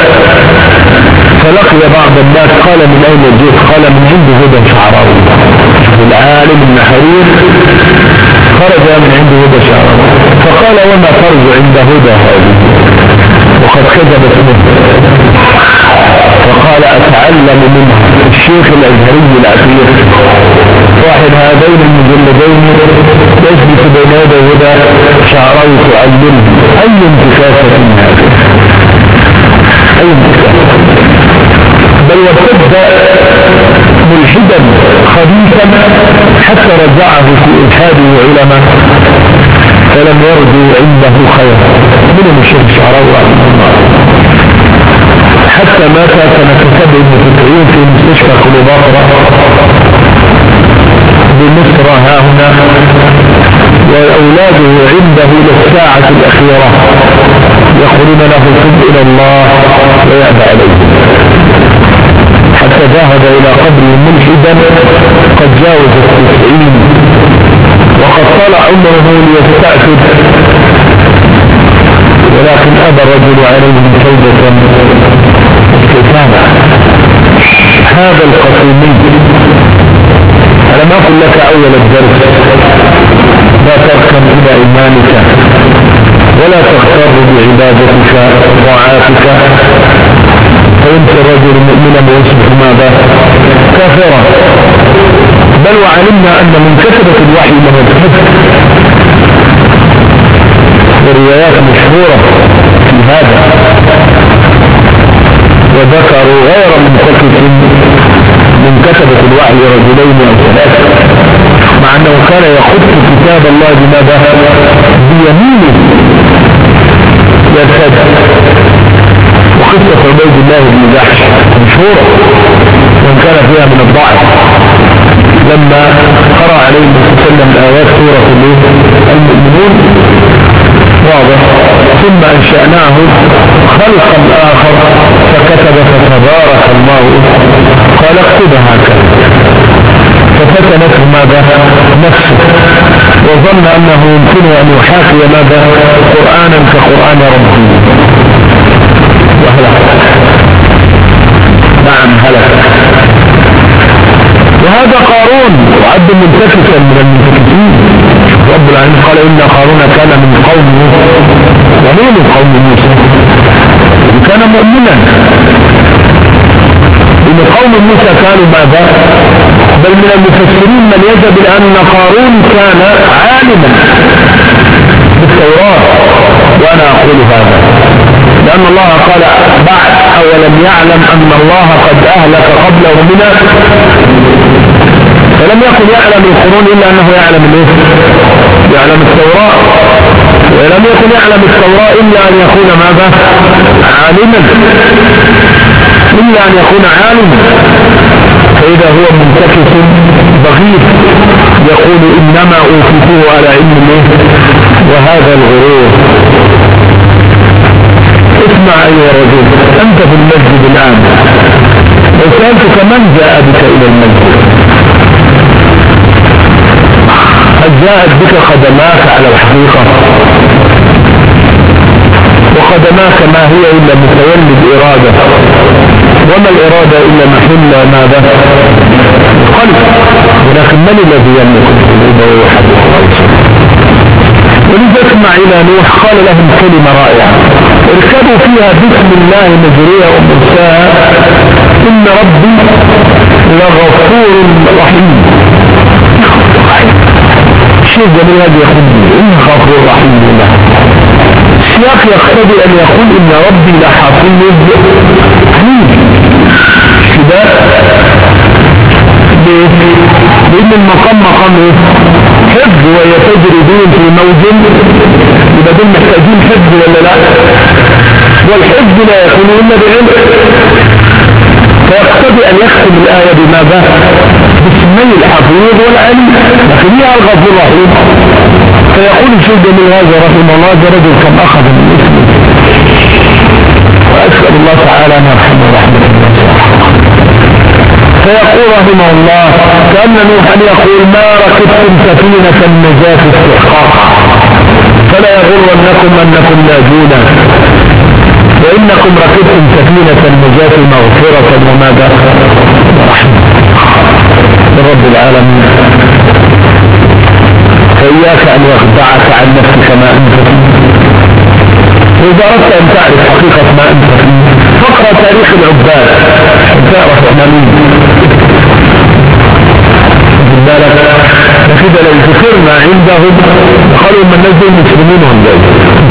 فلقي بعض الناس، قال من أين جئت؟ قال من عند هدى شعراوي. العالم النحرير خرج من عند هدى شعراوي، فقال وما ترجع عند هدى هذه وقد كذب اسمه؟ فقال أتعلم منها الشيخ الأزهري الأخير صاحب هذين المجلدين يجلس بين يدي هدى شعراوي تعلمه. أي انتكاسة هذه؟ أي انتكاسة؟ بل وارتد ملحدا خبيثا حتى رجعه في إلحاده علماء فلم يرجو عنده خير منهم الشيخ الشعراوي رحمه الله، حتى مات سنة سبع وتسعين في مستشفى كليوباترا بمصر ها هنا، وأولاده عنده للساعة الأخيرة يخرون له الحب إلى الله ويأبى عليه، حتى ذهب إلى قبره ملحدا قد جاوز التسعين وقد طال عمره ليستأكد، ولكن أبى الرجل عليه فوجة استثامة. هذا القصيمي أنا ما أقول لك أول الدرس لا تركن إلى إيمانك ولا تغتر بعبادتك وطاعاتك فيمسي الرجل مؤمنا ويصبح ماذا؟ كافرا. بل وعلمنا أن من كثرة الوحي من الحفظ والروايات مشهورة في هذا، وذكروا غير منتكس من كتبة الوحي رجلين أو ثلاثة، مع أنه كان يخط كتاب الله بماذا؟ بيمينه يرتد. وقصة عبيد الله بن جحش مشهورة وإن كان فيها من الضعف، لما قرأ عليه النبي صلى الله عليه وسلم آيات سورة المؤمنون واضح، ثم أنشأناه خلقا آخر فكتب فتبارك الله قال اكتبها هكذا، ففتنته ماذا؟ نفسه، وظن أنه يمكن أن يحاكي ماذا؟ قرآنا كقرآن ربه وهلك. نعم هلك. وهذا قارون وعد منتكسا من المنتكسين. رب العالمين قال إن قارون كان من قوم ومن قوم موسى وكان مؤمنا. إن قوم موسى كانوا ماذا؟ بل من المفسرين من يذهب إلى أن قارون كان عالما بالتوراة، وأنا أقول هذا لأن الله قال بعد أولم يعلم أن الله قد أهلك قبله من، فلم يكن يعلم القرون إلا أنه يعلم الايه؟ يعلم التوراة، ولم يكن يعلم التوراة إلا أن يكون ماذا؟ عالما، إلا أن يكون عالما. فإذا هو منتكس بغيض يقول إنما أوتيته على علم وهذا الغرور. اسمع أيها الرجل، أنت في المسجد الآن، لو سألتك من جاء بك إلى المسجد، هل جاءت بك قدماك على الحقيقة؟ وقدماك ما هي إلا متولد إرادة، وما الإرادة إلا محل ماذا؟ القلب. ولكن من الذي يملك القلوب وهو حديث الله؟ ولذا اسمع إلى نوح قال لهم كلمة رائعة: اركبوا فيها بسم الله مجريها ومرساها إن ربي لغفور رحيم. شيء جميل هذا يقول إن غفور رحيم الله. السياق يقتضي أن يقول إن ربي لحفيظ حليم. كده لأن المقام مقام حفظ، ويتجري بهم في موج، يبقى دول محتاجين حفظ ولا لا؟ والحفظ لا يكون إلا بعلم، فيقتضي أن يختم الآية بماذا؟ باسمي الحفيظ والعليم، لكن هي الغفور الرحيم. فيقول الشيخ جميل هذا رحمه الله: ده رجل كم أخذ من اسمه، وأسأل الله تعالى أن يرحمه رحمة الله. فيقول رحمه الله: كأن نوحا يقول: ما ركبتم سفينة النجاة استحقاقا، فلا يغرنكم أنكم ناجون، وإنكم ركبتم سفينة النجاة مغفرة وماذا؟ رحمة من رب العالمين. فإياك أن يخدعك عن نفسك ما أنت فيه، وإذا أردت أن تعرف حقيقة ما أنت فيه فاقرأ تاريخ العباد تعرف احنا مين. بالك لكده لو ذكرنا عندهم قالوا من الناس دول مسلمين هم ذلك،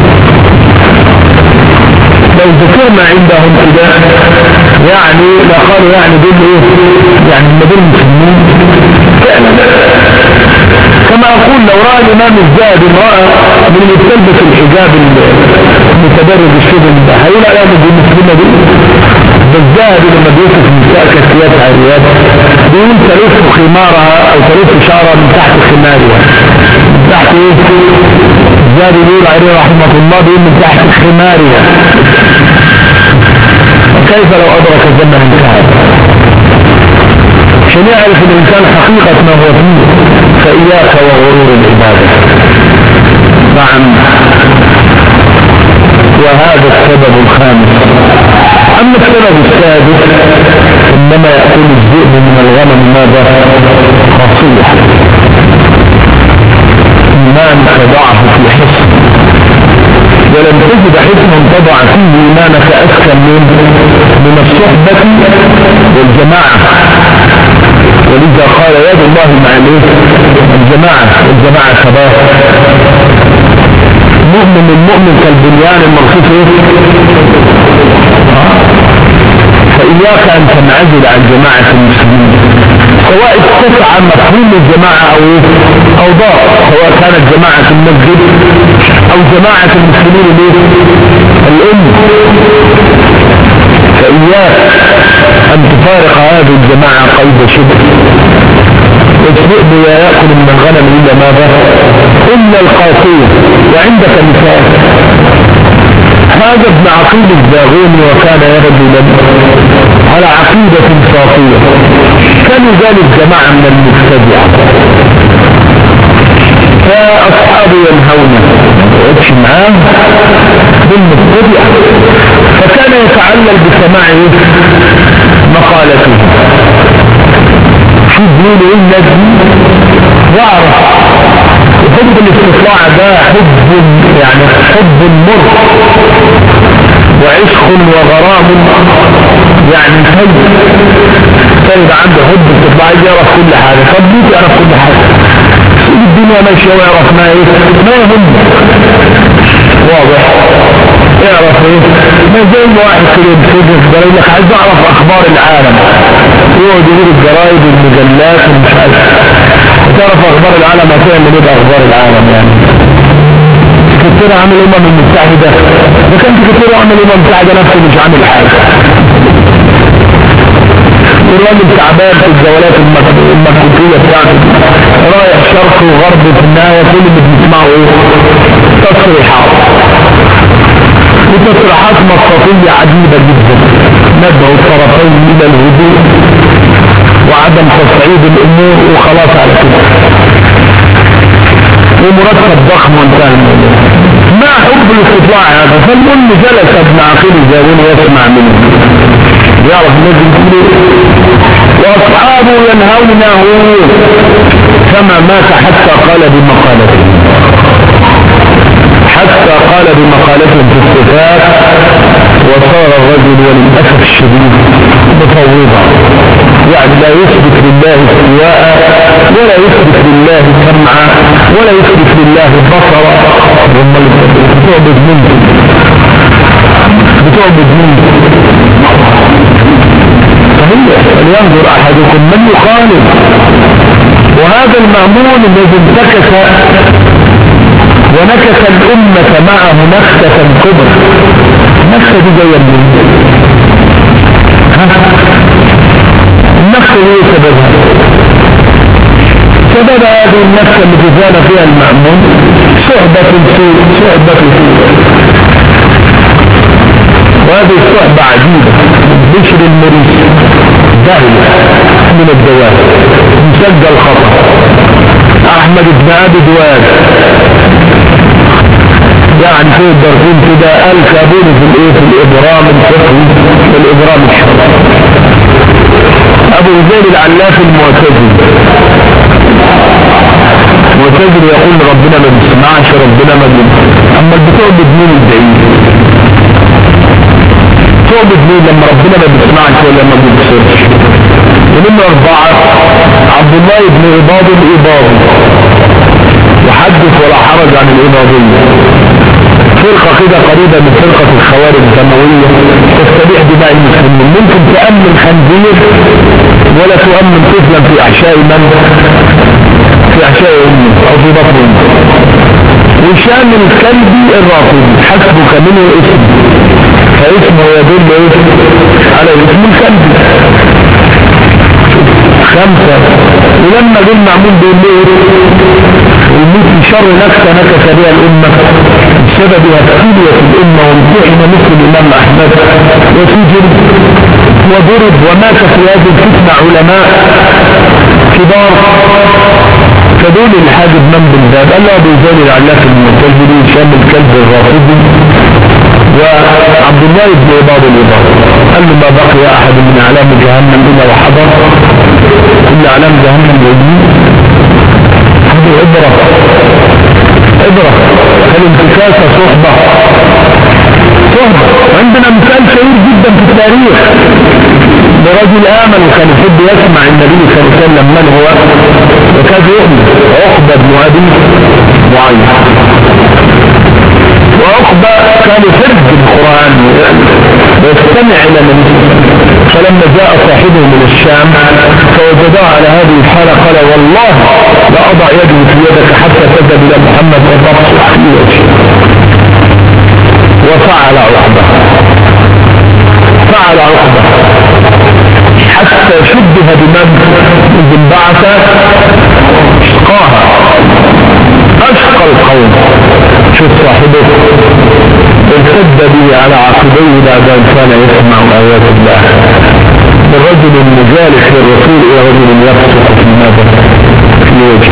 لو ذكرنا عندهم كده يعني لا قالوا يعني دول ايه، يعني هم دول مسلمين فعلا. كما أقول لو رأى الإمام الزاهد امرأة من يتلبس الحجاب المتدرج الشبه ده هيقول عليها دي مسلمة دي؟ الزاهد لما بيوصف النساء كثيرات عاريات بيقول تلف خمارها أو تلف شعرها من تحت خمارها، من تحت ايه؟ الزاهد يقول عليه رحمة الله بيقول من تحت خمارها. كيف لو أدرك الزمن انتهى؟ عشان يعرف الإنسان حقيقة ما هو فيه. فإياك وغرور العبادة. نعم، وهذا السبب الخامس. أما السبب السادس إنما يأكل الذئب من الغنم ماذا؟ خاصية. إيمانك ضعف في حصن، ولم تجد حصنا تضع فيه إيمانك أسكن من من الصحبة والجماعة. ولذا قال يد الله مع الجماعة، والجماعة شباب. مؤمن المؤمن كالبنيان المرصوص. فإياك أن تنعزل عن جماعة المسلمين، سواء اتسع مفهوم الجماعة أو أو ضاق، سواء كانت جماعة المسجد أو جماعة المسلمين الأم. فإياك أن تفارق هذه الجماعة قيد شبه. والذئب لا يأكل من الغنم إلا ماذا؟ إلا القاسية. وعندك مثال، هذا ابن عقيل الزاغوني وكان يرد على عقيدة صافية، كانوا ذلك جماعة من المبتدعة، فأصحابه ينهونه ويمشي معاه بالمبتدعة، فكان يتعلل بسماع مقالته. شو بيقولوا ايه النجم واعرف حب الاستطلاع ده حب يعني حب مر وعشق وغرام يعني حب. كان يبقى عنده حب الاستطلاع يعرف كل حاجة. طب ليه يعرف كل حاجة؟ الدنيا ماشية ويعرف ما ايه ما يهم. واضح؟ اعرف ايه ما زي واحد كده بسجن ده يقول لك عايز اعرف اخبار العالم، يقعد يجيب الجرايد والمجلات ومش عارف. تعرف اخبار العالم هتعمل ايه باخبار العالم؟ يعني سكرتير عامل الامم المتحده، ده كان سكرتير عامل الامم المتحده نفسه مش عامل حاجه. الراجل تعبان في الجولات المكتوبية بتاعته رايح شرق وغرب في النهاية كل اللي بنسمعه ايه؟ تصريحات، وتصريحات مطاطية عجيبة جدا ندعو الطرفين الى الهدوء وعدم تصعيد الامور وخلاص على كده، ومرتب ضخم وانتهى الموضوع. ما حب الاستطلاع هذا؟ فالمهم جلس ابن عقيل الجارين يسمع منه يعرف النجم كله، واصحابه ينهونه فما مات حتى قال بمقالته، حتى قال بمقالته في الصفات، وصار الرجل وللأسف الشديد مفوضا، يعني لا يثبت لله استواء ولا يثبت لله سمعا ولا يثبت لله بصرا، بتعبد منه بتعبد منه صحيح. فلينظر احدكم من يخالف. وهذا المأمون الذي انتكس ونكس الأمة معه نكسة كبرى، النكسة دي جاية منين؟ النكسة دي سببها سبب هذه النكسة التي زال فيها المأمون صحبة السوء، صحبة السوء، وهذه الصحبة عجيبة. بشر المريسي داهية من الدواب، مسجل خطأ. أحمد بن أبي دواد يعني في الدرسين كده الكابون في الايه في الإبرام الفقهي والإبرام الشرعي. أبو زيد العلاف المعتزلي معتزلي يقول ربنا ما بيسمعش، ربنا ما بيسمعش. أما بتعبد مين الدعين؟ تعبد مين لما ربنا ما بيسمعش ولا ما بيبصرش؟ ونمرة أربعة عبد الله بن عباد الإباضي، وحدث ولا حرج عن الإباضية، فرقة كده قريبة من فرقة الخوارج الدموية تستبيح دماء المسلمين. ممكن تأمن خنزير ولا تؤمن طفلا في أحشاء من؟ في أحشاء أمه أو في بطن أمه. وشام الكلب الرافض حسبك منه اسم، فاسمه يدل على اسم الكلب. خمسة ولما جه المعمول بيقول الموت شر نكسة نكس بها الأمة بسببها تخلية الأمة وامتحن مثل الإمام أحمد وسجن وضرب ومات في هذه الفتنة علماء كبار كدول الحاجب من بالباب. قال له أبو زيد العلاف المعتزلي شام الكلب الرافضي وعبد الله بن عباد الإباضي. قال له ما بقي أحد من أعلام جهنم إلا وحضر كل أعلام جهنم يجيب. هذه عبرة عبرة فالانتكاسة صحبة صحبة. عندنا مثال شهير جدا في التاريخ لرجل آمن وكان يحب يسمع النبي صلى الله عليه وسلم من هو، وكاد يؤمن عقبة بن أبي معيط. وعقبة كان يحب القرآن ويستمع إلى من، فلما جاء صاحبه من الشام فوجده على هذه الحالة قال والله لا أضع يدي في يدك حتى تذهب إلى محمد وتبصح في وجهه. وفعل عقبة فعل عقبة حتى شبه بمن بعث اشقاها أشقى القوم. شوف صاحبه ارتد به على عقبيه بعد أن كان يسمع آيات الله. الرجل المجالس للرسول إلى رجل يفسق في ماذا؟ في وجهه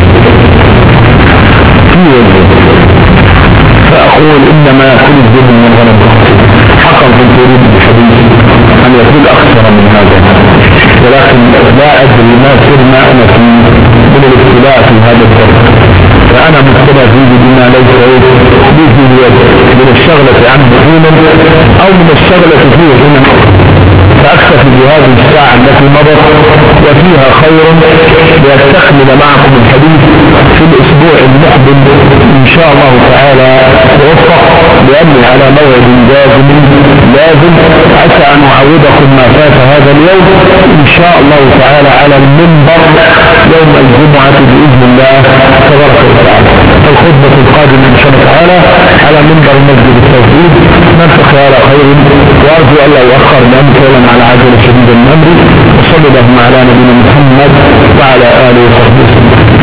في وجهه. فأقول إنما يكون الذل من غلب حقا كنت أريد بحديث أن يكون أكثر من هذا، ولكن لا أدري ما سرنا أنا في من الابتلاء في هذا الدرس. فأنا مبتلى فيه بما ليس لي في اليد من الشغلة عنه حينا أو من الشغلة فيه حينا، فأكتفي بهذه الساعة التي مضت وفيها خير ليستكمل معكم الحديث في الأسبوع المقبل إن شاء الله تعالى ووفق لأني على موعد لازم لازم عسى أن أعودكم ما فات هذا اليوم إن شاء الله تعالى على المنبر يوم الجمعة بإذن الله تبارك وتعالى. الخطبة القادمة إن شاء الله تعالى على منبر مسجد التوحيد. نلتقي على خير وأرجو أن لا يؤخر لأن كلام على عجل شديد من أمري. وصلى الله على نبينا محمد وعلى آله وصحبه وسلم.